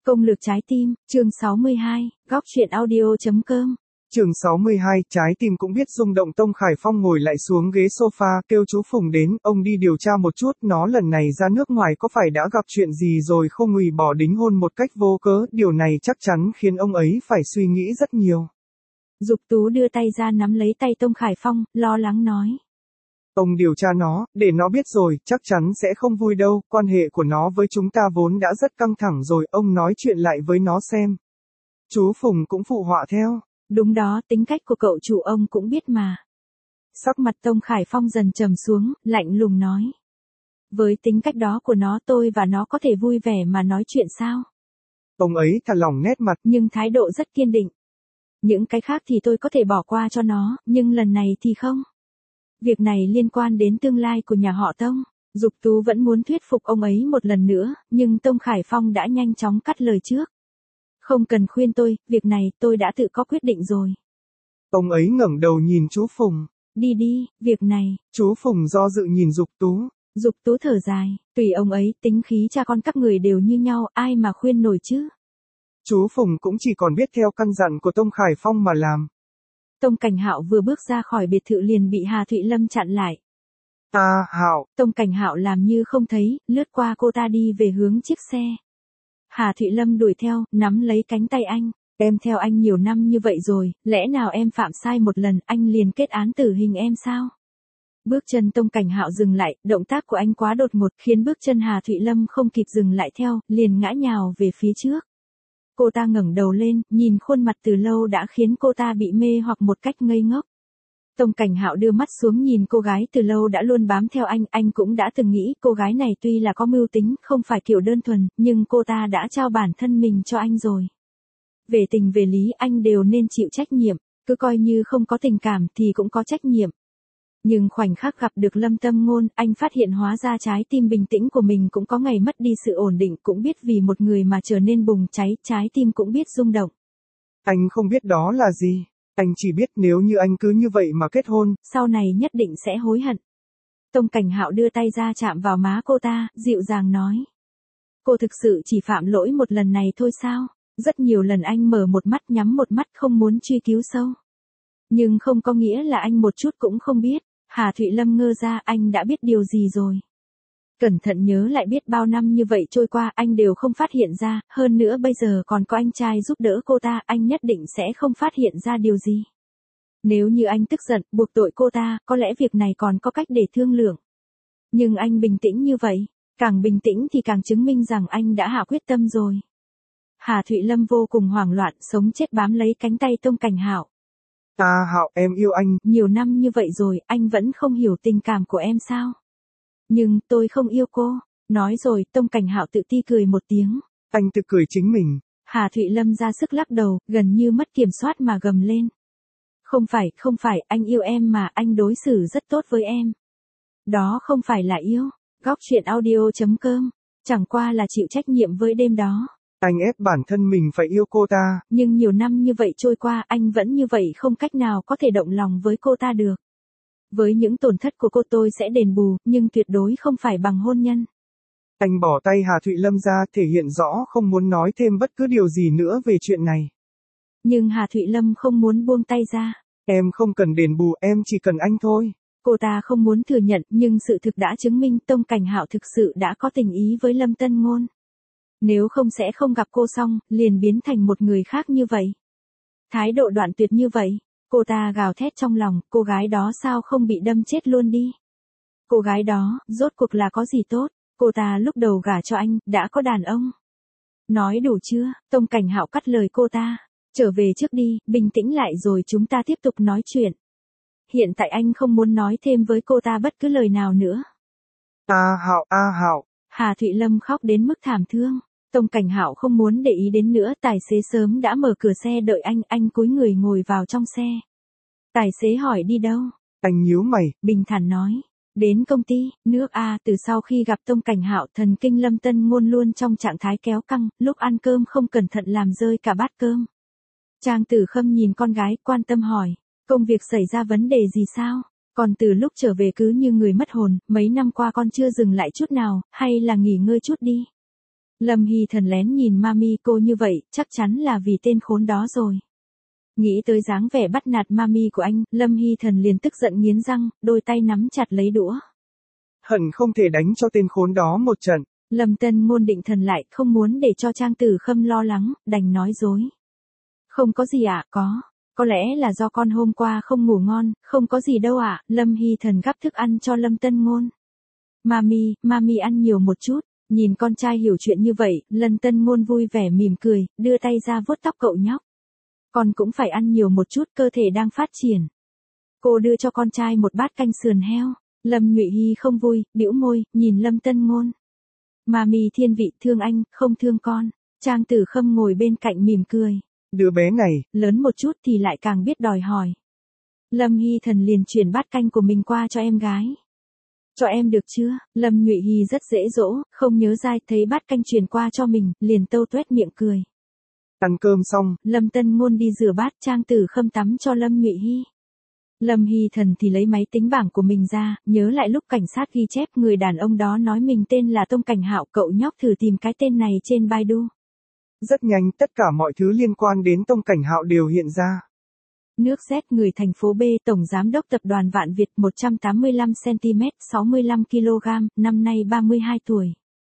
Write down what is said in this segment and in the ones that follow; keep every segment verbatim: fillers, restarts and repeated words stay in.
Công lược trái tim, chương sáu mươi hai, góc truyện audio.com. Chương sáu mươi hai, trái tim cũng biết rung động. Tông Khải Phong ngồi lại xuống ghế sofa, kêu chú Phùng đến, ông đi điều tra một chút, nó lần này ra nước ngoài có phải đã gặp chuyện gì rồi không hủy bỏ đính hôn một cách vô cớ, điều này chắc chắn khiến ông ấy phải suy nghĩ rất nhiều. Dục Tú đưa tay ra nắm lấy tay Tông Khải Phong, lo lắng nói. Ông điều tra nó, để nó biết rồi, chắc chắn sẽ không vui đâu, quan hệ của nó với chúng ta vốn đã rất căng thẳng rồi, ông nói chuyện lại với nó xem. Chú Phùng cũng phụ họa theo. Đúng đó, tính cách của cậu chủ ông cũng biết mà. Sắc mặt Tông Khải Phong dần trầm xuống, lạnh lùng nói. Với tính cách đó của nó tôi và nó có thể vui vẻ mà nói chuyện sao? Ông ấy thả lỏng nét mặt, nhưng thái độ rất kiên định. Những cái khác thì tôi có thể bỏ qua cho nó, nhưng lần này thì không. Việc này liên quan đến tương lai của nhà họ Tông. Dục Tú vẫn muốn thuyết phục ông ấy một lần nữa, nhưng Tông Khải Phong đã nhanh chóng cắt lời trước. Không cần khuyên tôi, việc này tôi đã tự có quyết định rồi. Ông ấy ngẩng đầu nhìn chú Phùng. Đi đi, việc này. Chú Phùng do dự nhìn Dục Tú. Dục Tú thở dài, tùy ông ấy, tính khí cha con các người đều như nhau, ai mà khuyên nổi chứ. Chú Phùng cũng chỉ còn biết theo căn dặn của Tông Khải Phong mà làm. Tông Cảnh Hạo vừa bước ra khỏi biệt thự liền bị Hà Thụy Lâm chặn lại. À, Hạo. Tông Cảnh Hạo làm như không thấy, lướt qua cô ta đi về hướng chiếc xe. Hà Thụy Lâm đuổi theo, nắm lấy cánh tay anh. Em theo anh nhiều năm như vậy rồi, lẽ nào em phạm sai một lần anh liền kết án tử hình em sao? Bước chân Tông Cảnh Hạo dừng lại, động tác của anh quá đột ngột khiến bước chân Hà Thụy Lâm không kịp dừng lại theo, liền ngã nhào về phía trước. Cô ta ngẩng đầu lên, nhìn khuôn mặt từ lâu đã khiến cô ta bị mê hoặc một cách ngây ngốc. Tông Cảnh Hạo đưa mắt xuống nhìn cô gái từ lâu đã luôn bám theo anh, anh cũng đã từng nghĩ cô gái này tuy là có mưu tính, không phải kiểu đơn thuần, nhưng cô ta đã trao bản thân mình cho anh rồi. Về tình về lý anh đều nên chịu trách nhiệm, cứ coi như không có tình cảm thì cũng có trách nhiệm. Nhưng khoảnh khắc gặp được Lâm Tâm Ngôn, anh phát hiện hóa ra trái tim bình tĩnh của mình cũng có ngày mất đi sự ổn định, cũng biết vì một người mà trở nên bùng cháy, trái tim cũng biết rung động. Anh không biết đó là gì, anh chỉ biết nếu như anh cứ như vậy mà kết hôn, sau này nhất định sẽ hối hận. Tông Cảnh Hạo đưa tay ra chạm vào má cô ta, dịu dàng nói. Cô thực sự chỉ phạm lỗi một lần này thôi sao? Rất nhiều lần anh mở một mắt nhắm một mắt không muốn truy cứu sâu. Nhưng không có nghĩa là anh một chút cũng không biết. Hà Thụy Lâm ngơ ra, anh đã biết điều gì rồi? Cẩn thận nhớ lại biết bao năm như vậy trôi qua anh đều không phát hiện ra, hơn nữa bây giờ còn có anh trai giúp đỡ cô ta, anh nhất định sẽ không phát hiện ra điều gì. Nếu như anh tức giận, buộc tội cô ta, có lẽ việc này còn có cách để thương lượng. Nhưng anh bình tĩnh như vậy, càng bình tĩnh thì càng chứng minh rằng anh đã hạ quyết tâm rồi. Hà Thụy Lâm vô cùng hoảng loạn, sống chết bám lấy cánh tay Tông Cảnh Hạo. À Hạo, em yêu anh. Nhiều năm như vậy rồi, anh vẫn không hiểu tình cảm của em sao? Nhưng, tôi không yêu cô. Nói rồi, Tông Cảnh Hạo tự ti cười một tiếng. Anh tự cười chính mình. Hà Thụy Lâm ra sức lắc đầu, gần như mất kiểm soát mà gầm lên. Không phải, không phải, anh yêu em mà, anh đối xử rất tốt với em. Đó không phải là yêu. Góc truyện audio.com. Chẳng qua là chịu trách nhiệm với đêm đó. Anh ép bản thân mình phải yêu cô ta. Nhưng nhiều năm như vậy trôi qua, anh vẫn như vậy, không cách nào có thể động lòng với cô ta được. Với những tổn thất của cô tôi sẽ đền bù, nhưng tuyệt đối không phải bằng hôn nhân. Anh bỏ tay Hà Thụy Lâm ra, thể hiện rõ không muốn nói thêm bất cứ điều gì nữa về chuyện này. Nhưng Hà Thụy Lâm không muốn buông tay ra. Em không cần đền bù, em chỉ cần anh thôi. Cô ta không muốn thừa nhận, nhưng sự thực đã chứng minh Tông Cảnh Hạo thực sự đã có tình ý với Lâm Tân Ngôn. Nếu không sẽ không gặp cô xong, liền biến thành một người khác như vậy. Thái độ đoạn tuyệt như vậy, cô ta gào thét trong lòng, cô gái đó sao không bị đâm chết luôn đi. Cô gái đó, rốt cuộc là có gì tốt, cô ta lúc đầu gả cho anh, đã có đàn ông. Nói đủ chưa, Tông Cảnh Hạo cắt lời cô ta, trở về trước đi, bình tĩnh lại rồi chúng ta tiếp tục nói chuyện. Hiện tại anh không muốn nói thêm với cô ta bất cứ lời nào nữa. À Hạo, à Hạo. Hà Thụy Lâm khóc đến mức thảm thương. Tông Cảnh Hạo không muốn để ý đến nữa, tài xế sớm đã mở cửa xe đợi anh, anh cúi người ngồi vào trong xe. Tài xế hỏi đi đâu? Anh nhíu mày, bình thản nói, đến công ty, nước A. Từ sau khi gặp Tông Cảnh Hạo, thần kinh Lâm Tân Ngôn luôn trong trạng thái kéo căng, lúc ăn cơm không cẩn thận làm rơi cả bát cơm. Trang Tử Khâm nhìn con gái, quan tâm hỏi, công việc xảy ra vấn đề gì sao? Còn từ lúc trở về cứ như người mất hồn, mấy năm qua con chưa dừng lại chút nào, hay là nghỉ ngơi chút đi? Lâm Hy Thần lén nhìn Mami cô như vậy, chắc chắn là vì tên khốn đó rồi. Nghĩ tới dáng vẻ bắt nạt Mami của anh, Lâm Hy Thần liền tức giận nghiến răng, đôi tay nắm chặt lấy đũa. Hận không thể đánh cho tên khốn đó một trận. Lâm Tân Ngôn định thần lại, không muốn để cho Trang Tử Khâm lo lắng, đành nói dối. Không có gì ạ, à, có. Có lẽ là do con hôm qua không ngủ ngon, không có gì đâu ạ, à. Lâm Hy Thần gắp thức ăn cho Lâm Tân Ngôn. Mami, Mami ăn nhiều một chút. Nhìn con trai hiểu chuyện như vậy, Lâm Tân Ngôn vui vẻ mỉm cười, đưa tay ra vuốt tóc cậu nhóc. Con cũng phải ăn nhiều một chút, cơ thể đang phát triển. Cô đưa cho con trai một bát canh sườn heo. Lâm Nhụy Hy không vui, bĩu môi, nhìn Lâm Tân Ngôn. Mami thiên vị thương anh, không thương con. Trang Tử Khâm ngồi bên cạnh mỉm cười. Đứa bé này, lớn một chút thì lại càng biết đòi hỏi. Lâm Hy Thần liền chuyển bát canh của mình qua cho em gái. Cho em được chưa? Lâm Nhụy Hy rất dễ dỗ, không nhớ dai, thấy bát canh chuyển qua cho mình, liền tâu tuét miệng cười. Ăn cơm xong, Lâm Tân Ngôn đi rửa bát, Trang Tử Khâm tắm cho Lâm Nhụy Hy. Lâm Hy Thần thì lấy máy tính bảng của mình ra, nhớ lại lúc cảnh sát ghi chép người đàn ông đó nói mình tên là Tông Cảnh Hạo, cậu nhóc thử tìm cái tên này trên Baidu. Rất nhanh, tất cả mọi thứ liên quan đến Tông Cảnh Hạo đều hiện ra. Nước Z người thành phố B, Tổng Giám đốc Tập đoàn Vạn Việt, một trăm tám mươi lăm xăng-ti-mét, sáu mươi lăm ki lô gam, năm nay ba mươi hai tuổi.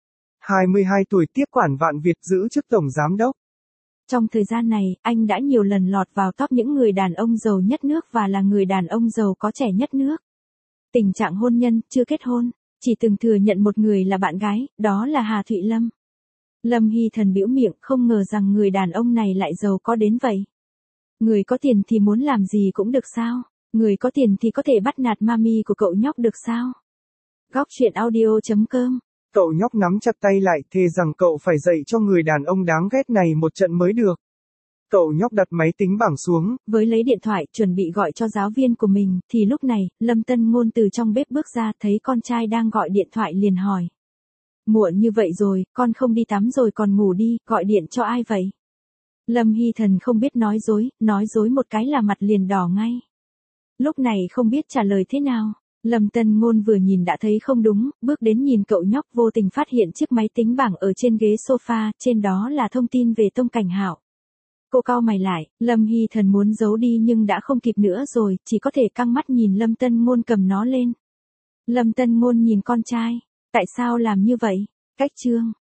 hai mươi hai tuổi tiếp quản Vạn Việt giữ chức Tổng Giám đốc. Trong thời gian này, anh đã nhiều lần lọt vào top những người đàn ông giàu nhất nước và là người đàn ông giàu có trẻ nhất nước. Tình trạng hôn nhân, chưa kết hôn, chỉ từng thừa nhận một người là bạn gái, đó là Hà Thụy Lâm. Lâm Hy Thần bĩu miệng, không ngờ rằng người đàn ông này lại giàu có đến vậy. Người có tiền thì muốn làm gì cũng được sao? Người có tiền thì có thể bắt nạt Mami của cậu nhóc được sao? Góc truyện audio chấm com. Cậu nhóc nắm chặt tay lại, thề rằng cậu phải dạy cho người đàn ông đáng ghét này một trận mới được. Cậu nhóc đặt máy tính bảng xuống, với lấy điện thoại chuẩn bị gọi cho giáo viên của mình, thì lúc này, Lâm Tân Ngôn từ trong bếp bước ra, thấy con trai đang gọi điện thoại liền hỏi. Muộn như vậy rồi, con không đi tắm rồi còn ngủ đi, gọi điện cho ai vậy? Lâm Hy Thần không biết nói dối, nói dối một cái là mặt liền đỏ ngay. Lúc này không biết trả lời thế nào. Lâm Tân Ngôn vừa nhìn đã thấy không đúng, bước đến nhìn cậu nhóc, vô tình phát hiện chiếc máy tính bảng ở trên ghế sofa, trên đó là thông tin về Tông Cảnh Hạo. Cô cau mày lại, Lâm Hy Thần muốn giấu đi nhưng đã không kịp nữa rồi, chỉ có thể căng mắt nhìn Lâm Tân Ngôn cầm nó lên. Lâm Tân Ngôn nhìn con trai, tại sao làm như vậy? Cách chương.